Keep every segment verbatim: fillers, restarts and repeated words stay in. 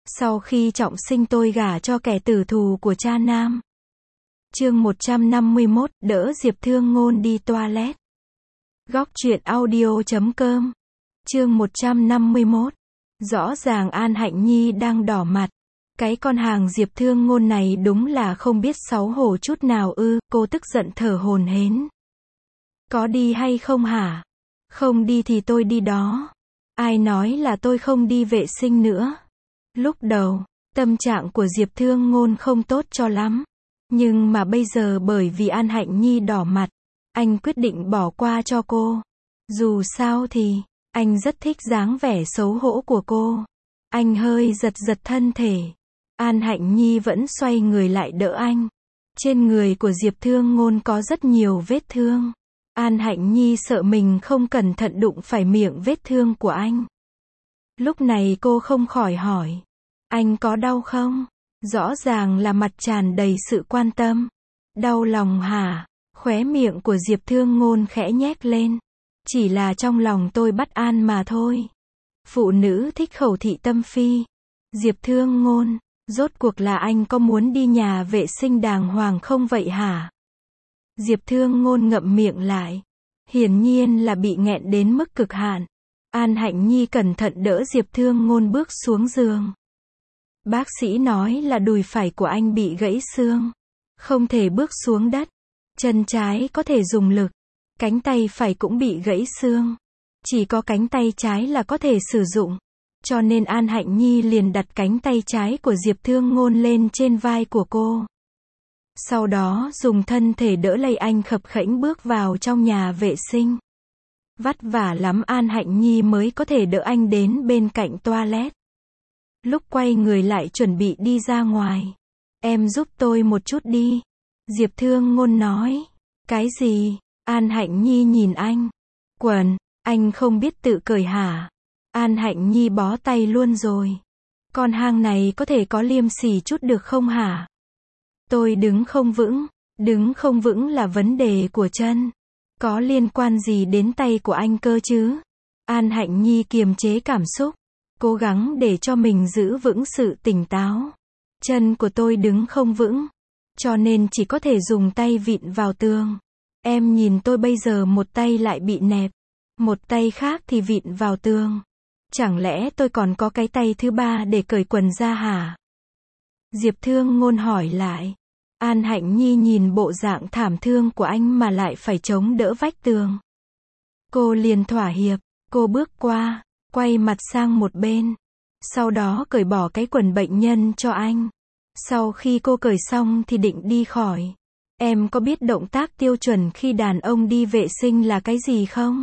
Sau khi trọng sinh tôi gả cho kẻ tử thù của cha nam. Chương một trăm năm mươi mốt, đỡ Diệp Thương Ngôn đi toilet. Góc truyện audio chấm com. Chương một trăm năm mươi mốt. Rõ ràng An Hạnh Nhi đang đỏ mặt. Cái con hàng Diệp Thương Ngôn này đúng là không biết xấu hổ chút nào ư, cô tức giận thở hổn hển. Có đi hay không hả? Không đi thì tôi đi đó. Ai nói là tôi không đi vệ sinh nữa? Lúc đầu, tâm trạng của Diệp Thương Ngôn không tốt cho lắm. Nhưng mà bây giờ bởi vì An Hạnh Nhi đỏ mặt, anh quyết định bỏ qua cho cô. Dù sao thì, anh rất thích dáng vẻ xấu hổ của cô. Anh hơi giật giật thân thể. An Hạnh Nhi vẫn xoay người lại đỡ anh. Trên người của Diệp Thương Ngôn có rất nhiều vết thương. An Hạnh Nhi sợ mình không cẩn thận đụng phải miệng vết thương của anh. Lúc này cô không khỏi hỏi. Anh có đau không? Rõ ràng là mặt tràn đầy sự quan tâm. Đau lòng hả? Khóe miệng của Diệp Thương Ngôn khẽ nhếch lên. Chỉ là trong lòng tôi bất an mà thôi. Phụ nữ thích khẩu thị tâm phi. Diệp Thương Ngôn, rốt cuộc là anh có muốn đi nhà vệ sinh đàng hoàng không vậy hả? Diệp Thương Ngôn ngậm miệng lại. Hiển nhiên là bị nghẹn đến mức cực hạn. An Hạnh Nhi cẩn thận đỡ Diệp Thương Ngôn bước xuống giường. Bác sĩ nói là đùi phải của anh bị gãy xương. Không thể bước xuống đất. Chân trái có thể dùng lực. Cánh tay phải cũng bị gãy xương. Chỉ có cánh tay trái là có thể sử dụng. Cho nên An Hạnh Nhi liền đặt cánh tay trái của Diệp Thương Ngôn lên trên vai của cô. Sau đó dùng thân thể đỡ lấy anh khập khẽnh bước vào trong nhà vệ sinh. Vất vả lắm An Hạnh Nhi mới có thể đỡ anh đến bên cạnh toilet. Lúc quay người lại chuẩn bị đi ra ngoài. Em giúp tôi một chút đi. Diệp Thương Ngôn nói. Cái gì? An Hạnh Nhi nhìn anh. Quần, anh không biết tự cởi hả? An Hạnh Nhi bó tay luôn rồi. Con hang này có thể có liêm sỉ chút được không hả? Tôi đứng không vững. Đứng không vững là vấn đề của chân. Có liên quan gì đến tay của anh cơ chứ? An Hạnh Nhi kiềm chế cảm xúc. Cố gắng để cho mình giữ vững sự tỉnh táo. Chân của tôi đứng không vững. Cho nên chỉ có thể dùng tay vịn vào tường. Em nhìn tôi bây giờ một tay lại bị nẹp. Một tay khác thì vịn vào tường. Chẳng lẽ tôi còn có cái tay thứ ba để cởi quần ra hả? Diệp Thương Ngôn hỏi lại. An Hạnh Nhi nhìn bộ dạng thảm thương của anh mà lại phải chống đỡ vách tường. Cô liền thỏa hiệp. Cô bước qua. Quay mặt sang một bên. Sau đó cởi bỏ cái quần bệnh nhân cho anh. Sau khi cô cởi xong thì định đi khỏi. Em có biết động tác tiêu chuẩn khi đàn ông đi vệ sinh là cái gì không?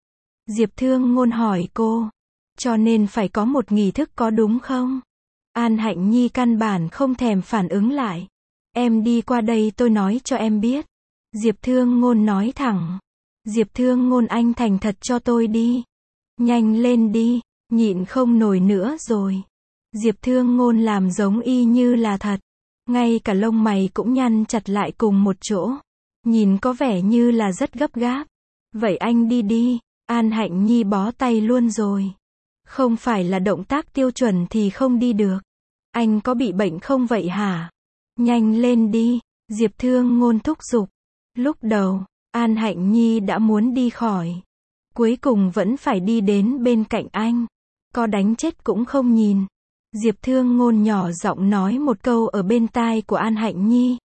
Diệp Thương Ngôn hỏi cô. Cho nên phải có một nghi thức có đúng không? An Hạnh Nhi căn bản không thèm phản ứng lại. Em đi qua đây tôi nói cho em biết. Diệp Thương Ngôn nói thẳng. Diệp Thương Ngôn anh thành thật cho tôi đi. Nhanh lên đi, nhịn không nổi nữa rồi. Diệp Thương Ngôn làm giống y như là thật. Ngay cả lông mày cũng nhăn chặt lại cùng một chỗ. Nhìn có vẻ như là rất gấp gáp. Vậy anh đi đi, An Hạnh Nhi bó tay luôn rồi. Không phải là động tác tiêu chuẩn thì không đi được. Anh có bị bệnh không vậy hả? Nhanh lên đi, Diệp Thương Ngôn thúc giục. Lúc đầu, An Hạnh Nhi đã muốn đi khỏi. Cuối cùng vẫn phải đi đến bên cạnh anh. Có đánh chết cũng không nhìn. Diệp Thương Ngôn nhỏ giọng nói một câu ở bên tai của An Hạnh Nhi.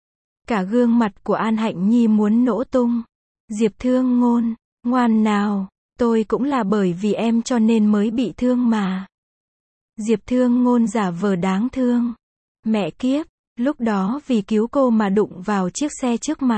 Cả gương mặt của An Hạnh Nhi muốn nổ tung. Diệp Thương Ngôn, ngoan nào, tôi cũng là bởi vì em cho nên mới bị thương mà. Diệp Thương Ngôn giả vờ đáng thương. Mẹ kiếp, lúc đó vì cứu cô mà đụng vào chiếc xe trước mặt.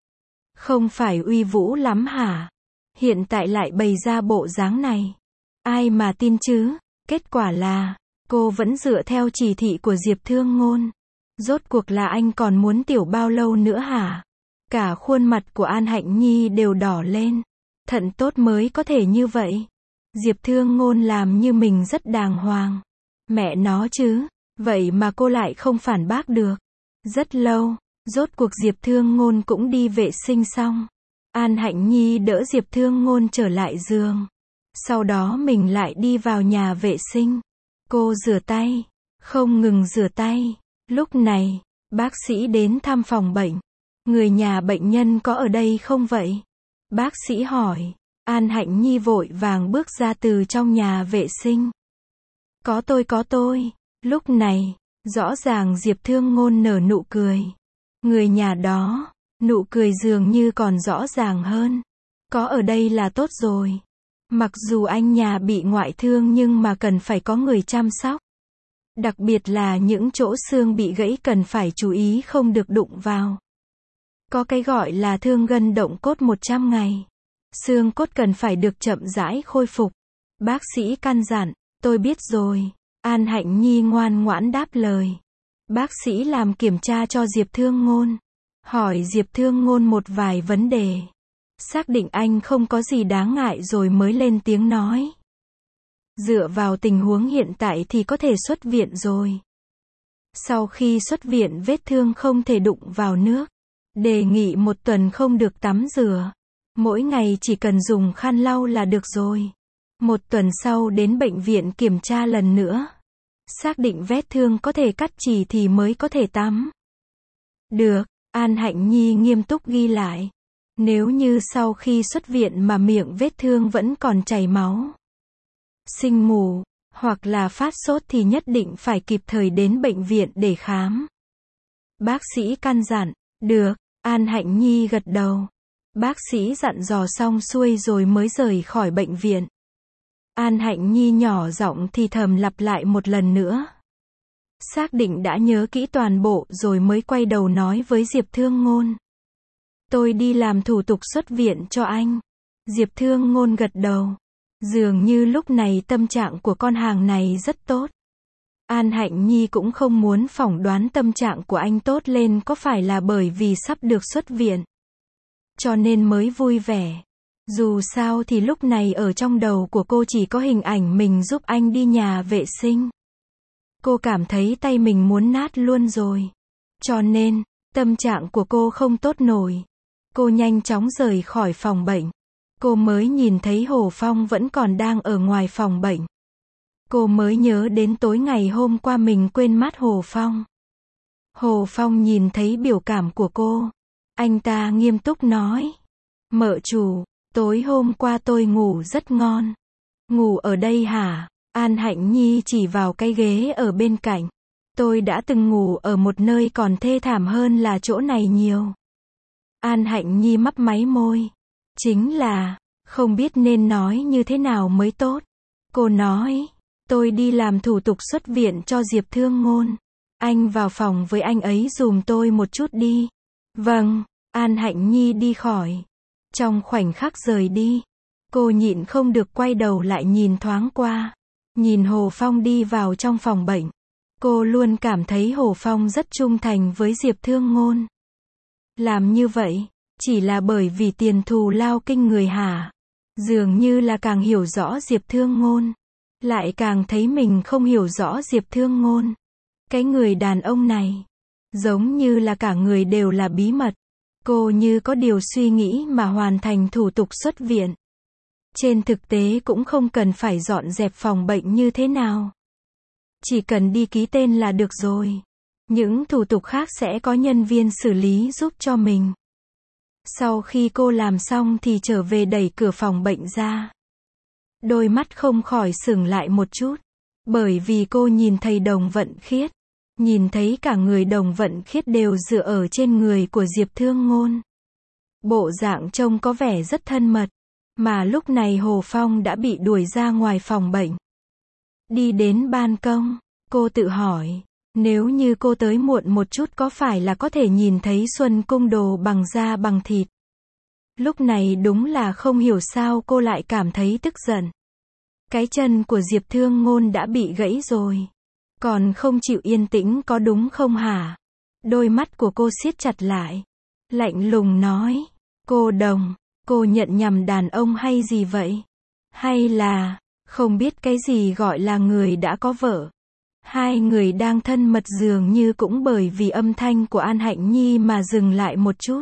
Không phải uy vũ lắm hả? Hiện tại lại bày ra bộ dáng này. Ai mà tin chứ? Kết quả là, cô vẫn dựa theo chỉ thị của Diệp Thương Ngôn. Rốt cuộc là anh còn muốn tiểu bao lâu nữa hả? Cả khuôn mặt của An Hạnh Nhi đều đỏ lên. Thận tốt mới có thể như vậy. Diệp Thương Ngôn làm như mình rất đàng hoàng. Mẹ nó chứ, vậy mà cô lại không phản bác được. Rất lâu, rốt cuộc Diệp Thương Ngôn cũng đi vệ sinh xong. An Hạnh Nhi đỡ Diệp Thương Ngôn trở lại giường. Sau đó mình lại đi vào nhà vệ sinh. Cô rửa tay. không ngừng rửa tay. Lúc này, bác sĩ đến thăm phòng bệnh. Người nhà bệnh nhân có ở đây không vậy? Bác sĩ hỏi. An Hạnh Nhi vội vàng bước ra từ trong nhà vệ sinh. Có tôi có tôi. Lúc này, rõ ràng Diệp Thương Ngôn nở nụ cười. Người nhà đó, nụ cười dường như còn rõ ràng hơn. Có ở đây là tốt rồi. Mặc dù anh nhà bị ngoại thương nhưng mà cần phải có người chăm sóc. Đặc biệt là những chỗ xương bị gãy cần phải chú ý không được đụng vào. Có cái gọi là thương gân động cốt một trăm ngày. Xương cốt cần phải được chậm rãi khôi phục. Bác sĩ căn dặn, tôi biết rồi. An Hạnh Nhi ngoan ngoãn đáp lời. Bác sĩ làm kiểm tra cho Diệp Thương Ngôn. Hỏi Diệp Thương Ngôn một vài vấn đề. Xác định anh không có gì đáng ngại rồi mới lên tiếng nói. Dựa vào tình huống hiện tại thì có thể xuất viện rồi. Sau khi xuất viện vết thương không thể đụng vào nước. Đề nghị một tuần không được tắm rửa. Mỗi ngày chỉ cần dùng khăn lau là được rồi. Một tuần sau đến bệnh viện kiểm tra lần nữa. Xác định vết thương có thể cắt chỉ thì mới có thể tắm. Được, An Hạnh Nhi nghiêm túc ghi lại. Nếu như sau khi xuất viện mà miệng vết thương vẫn còn chảy máu, sưng mù, hoặc là phát sốt thì nhất định phải kịp thời đến bệnh viện để khám. Bác sĩ căn dặn. Được, An Hạnh Nhi gật đầu. Bác sĩ dặn dò xong xuôi rồi mới rời khỏi bệnh viện. An Hạnh Nhi nhỏ giọng thì thầm lặp lại một lần nữa. Xác định đã nhớ kỹ toàn bộ rồi mới quay đầu nói với Diệp Thương Ngôn. Tôi đi làm thủ tục xuất viện cho anh. Diệp Thương Ngôn gật đầu. Dường như lúc này tâm trạng của con hàng này rất tốt. An Hạnh Nhi cũng không muốn phỏng đoán tâm trạng của anh tốt lên có phải là bởi vì sắp được xuất viện, cho nên mới vui vẻ. Dù sao thì lúc này ở trong đầu của cô chỉ có hình ảnh mình giúp anh đi nhà vệ sinh. Cô cảm thấy tay mình muốn nát luôn rồi. Cho nên, tâm trạng của cô không tốt nổi. Cô nhanh chóng rời khỏi phòng bệnh. Cô mới nhìn thấy Hồ Phong vẫn còn đang ở ngoài phòng bệnh. Cô mới nhớ đến tối ngày hôm qua mình quên mắt Hồ Phong. Hồ Phong nhìn thấy biểu cảm của cô. Anh ta nghiêm túc nói. Mợ chủ, tối hôm qua tôi ngủ rất ngon. Ngủ ở đây hả? An Hạnh Nhi chỉ vào cái ghế ở bên cạnh. Tôi đã từng ngủ ở một nơi còn thê thảm hơn là chỗ này nhiều. An Hạnh Nhi mấp máy môi. Chính là, không biết nên nói như thế nào mới tốt. Cô nói, tôi đi làm thủ tục xuất viện cho Diệp Thương Ngôn. Anh vào phòng với anh ấy dùm tôi một chút đi. Vâng, An Hạnh Nhi đi khỏi. Trong khoảnh khắc rời đi, cô nhịn không được quay đầu lại nhìn thoáng qua. Nhìn Hồ Phong đi vào trong phòng bệnh. Cô luôn cảm thấy Hồ Phong rất trung thành với Diệp Thương Ngôn. Làm như vậy, chỉ là bởi vì tiền thù lao kinh người hả? Dường như là càng hiểu rõ Diệp Thương Ngôn, lại càng thấy mình không hiểu rõ Diệp Thương Ngôn. Cái người đàn ông này, giống như là cả người đều là bí mật. Cô như có điều suy nghĩ mà hoàn thành thủ tục xuất viện. Trên thực tế cũng không cần phải dọn dẹp phòng bệnh như thế nào. Chỉ cần đi ký tên là được rồi. Những thủ tục khác sẽ có nhân viên xử lý giúp cho mình. Sau khi cô làm xong thì trở về đẩy cửa phòng bệnh ra. Đôi mắt không khỏi sững lại một chút. Bởi vì cô nhìn thấy Đồng Vận Khiết. Nhìn thấy cả người Đồng Vận Khiết đều dựa ở trên người của Diệp Thương Ngôn. Bộ dạng trông có vẻ rất thân mật. Mà lúc này Hồ Phong đã bị đuổi ra ngoài phòng bệnh. Đi đến ban công, cô tự hỏi, nếu như cô tới muộn một chút có phải là có thể nhìn thấy Xuân Cung Đồ bằng da bằng thịt. Lúc này đúng là không hiểu sao cô lại cảm thấy tức giận. Cái chân của Diệp Thương Ngôn đã bị gãy rồi. Còn không chịu yên tĩnh có đúng không hả? Đôi mắt của cô siết chặt lại. Lạnh lùng nói, cô Đồng, cô nhận nhầm đàn ông hay gì vậy? Hay là, không biết cái gì gọi là người đã có vợ? Hai người đang thân mật dường như cũng bởi vì âm thanh của An Hạnh Nhi mà dừng lại một chút.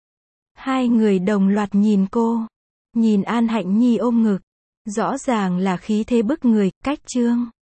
Hai người đồng loạt nhìn cô. Nhìn An Hạnh Nhi ôm ngực. Rõ ràng là khí thế bức người, cách trương.